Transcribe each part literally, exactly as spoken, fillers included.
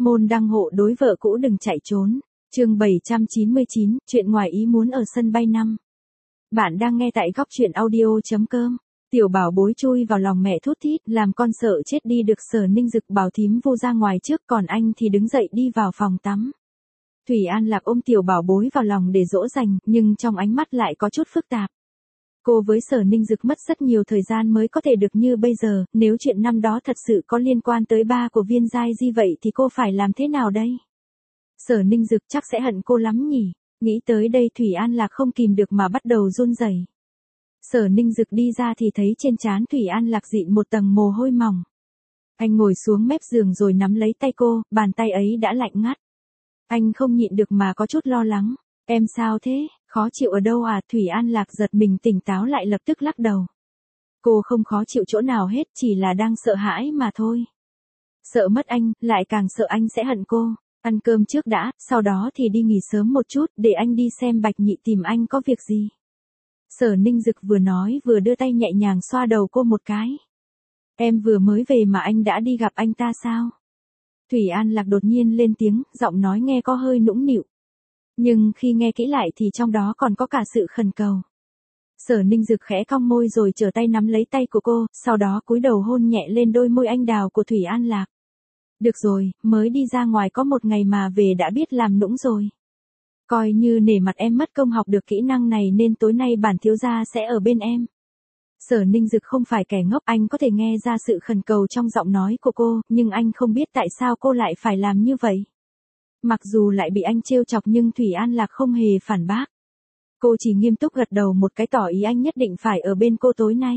Môn đăng hộ đối vợ cũ đừng chạy trốn. Chương bảy trăm chín mươi chín, chuyện ngoài ý muốn ở sân bay năm. Bạn đang nghe tại góc chuyện audio.com. Tiểu bảo bối chui vào lòng mẹ thút thít, làm con sợ chết đi được. Sở Ninh Dực bảo thím vô ra ngoài trước, còn anh thì đứng dậy đi vào phòng tắm. Thủy An Lạc ôm tiểu bảo bối vào lòng để dỗ dành, nhưng trong ánh mắt lại có chút phức tạp. Cô với Sở Ninh Dực mất rất nhiều thời gian mới có thể được như bây giờ, nếu chuyện năm đó thật sự có liên quan tới ba của Viên Giai Di vậy thì cô phải làm thế nào đây? Sở Ninh Dực chắc sẽ hận cô lắm nhỉ, nghĩ tới đây Thủy An Lạc không kìm được mà bắt đầu run rẩy. Sở Ninh Dực đi ra thì thấy trên trán Thủy An Lạc dịn một tầng mồ hôi mỏng. Anh ngồi xuống mép giường rồi nắm lấy tay cô, bàn tay ấy đã lạnh ngắt. Anh không nhịn được mà có chút lo lắng. Em sao thế, khó chịu ở đâu à? Thủy An Lạc giật mình tỉnh táo lại lập tức lắc đầu. Cô không khó chịu chỗ nào hết, chỉ là đang sợ hãi mà thôi. Sợ mất anh, lại càng sợ anh sẽ hận cô. Ăn cơm trước đã, sau đó thì đi nghỉ sớm một chút, để anh đi xem Bạch Nhị tìm anh có việc gì. Sở Ninh Dực vừa nói vừa đưa tay nhẹ nhàng xoa đầu cô một cái. Em vừa mới về mà anh đã đi gặp anh ta sao? Thủy An Lạc đột nhiên lên tiếng, giọng nói nghe có hơi nũng nịu. Nhưng khi nghe kỹ lại thì trong đó còn có cả sự khẩn cầu. Sở Ninh Dực khẽ cong môi rồi trở tay nắm lấy tay của cô, sau đó cúi đầu hôn nhẹ lên đôi môi anh đào của Thủy An Lạc. Được rồi, mới đi ra ngoài có một ngày mà về đã biết làm nũng rồi. Coi như nể mặt em mất công học được kỹ năng này nên tối nay bản thiếu gia sẽ ở bên em. Sở Ninh Dực không phải kẻ ngốc, anh có thể nghe ra sự khẩn cầu trong giọng nói của cô, nhưng anh không biết tại sao cô lại phải làm như vậy. Mặc dù lại bị anh trêu chọc nhưng Thủy An Lạc không hề phản bác. Cô chỉ nghiêm túc gật đầu một cái tỏ ý anh nhất định phải ở bên cô tối nay.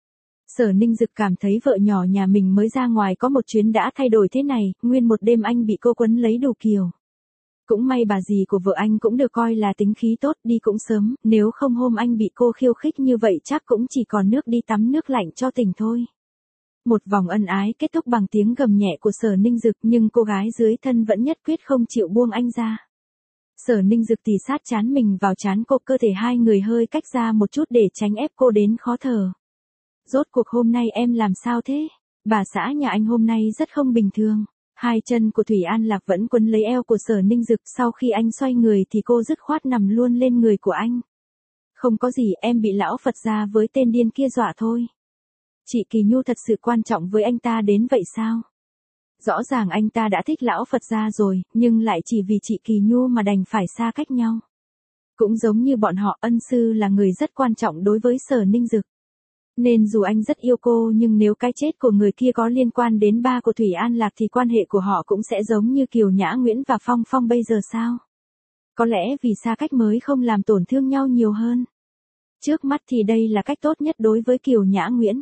Sở Ninh Dực cảm thấy vợ nhỏ nhà mình mới ra ngoài có một chuyến đã thay đổi thế này, nguyên một đêm anh bị cô quấn lấy đủ kiểu. Cũng may bà dì của vợ anh cũng được coi là tính khí tốt, đi cũng sớm, nếu không hôm anh bị cô khiêu khích như vậy chắc cũng chỉ còn nước đi tắm nước lạnh cho tỉnh thôi. Một vòng ân ái kết thúc bằng tiếng gầm nhẹ của Sở Ninh Dực, nhưng cô gái dưới thân vẫn nhất quyết không chịu buông anh ra. Sở Ninh Dực tì sát trán mình vào trán cô, cơ thể hai người hơi cách ra một chút để tránh ép cô đến khó thở. Rốt cuộc hôm nay em làm sao thế? Bà xã nhà anh hôm nay rất không bình thường. Hai chân của Thủy An Lạc vẫn quấn lấy eo của Sở Ninh Dực, sau khi anh xoay người thì cô dứt khoát nằm luôn lên người của anh. Không có gì, em bị lão Phật gia với tên điên kia dọa thôi. Chị Kỳ Nhu thật sự quan trọng với anh ta đến vậy sao? Rõ ràng anh ta đã thích lão Phật gia rồi, nhưng lại chỉ vì chị Kỳ Nhu mà đành phải xa cách nhau. Cũng giống như bọn họ, ân sư là người rất quan trọng đối với Sở Ninh Dực. Nên dù anh rất yêu cô nhưng nếu cái chết của người kia có liên quan đến ba của Thủy An Lạc thì quan hệ của họ cũng sẽ giống như Kiều Nhã Nguyễn và Phong Phong bây giờ sao? Có lẽ vì xa cách mới không làm tổn thương nhau nhiều hơn. Trước mắt thì đây là cách tốt nhất đối với Kiều Nhã Nguyễn.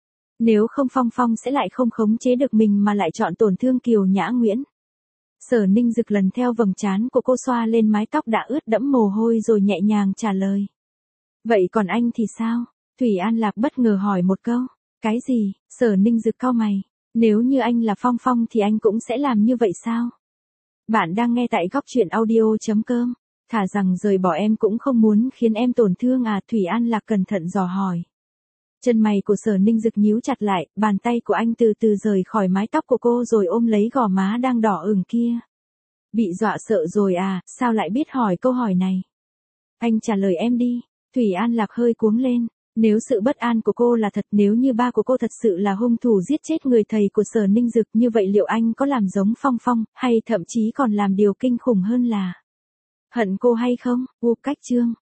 Nếu không Phong Phong sẽ lại không khống chế được mình mà lại chọn tổn thương Kiều Nhã Nguyễn. Sở Ninh Dực lần theo vầng trán của cô xoa lên mái tóc đã ướt đẫm mồ hôi rồi nhẹ nhàng trả lời. Vậy còn anh thì sao? Thủy An Lạc bất ngờ hỏi một câu. Cái gì? Sở Ninh Dực cau mày. Nếu như anh là Phong Phong thì anh cũng sẽ làm như vậy sao? Bạn đang nghe tại góc chuyện audio.com. Thả rằng rời bỏ em cũng không muốn khiến em tổn thương à? Thủy An Lạc cẩn thận dò hỏi. Chân mày của Sở Ninh Dực nhíu chặt lại, bàn tay của anh từ từ rời khỏi mái tóc của cô rồi ôm lấy gò má đang đỏ ửng kia. Bị dọa sợ rồi à, sao lại biết hỏi câu hỏi này? Anh trả lời em đi. Thủy An Lạc hơi cuống lên. Nếu sự bất an của cô là thật, nếu như ba của cô thật sự là hung thủ giết chết người thầy của Sở Ninh Dực, như vậy liệu anh có làm giống Phong Phong, hay thậm chí còn làm điều kinh khủng hơn là hận cô hay không? U cách chương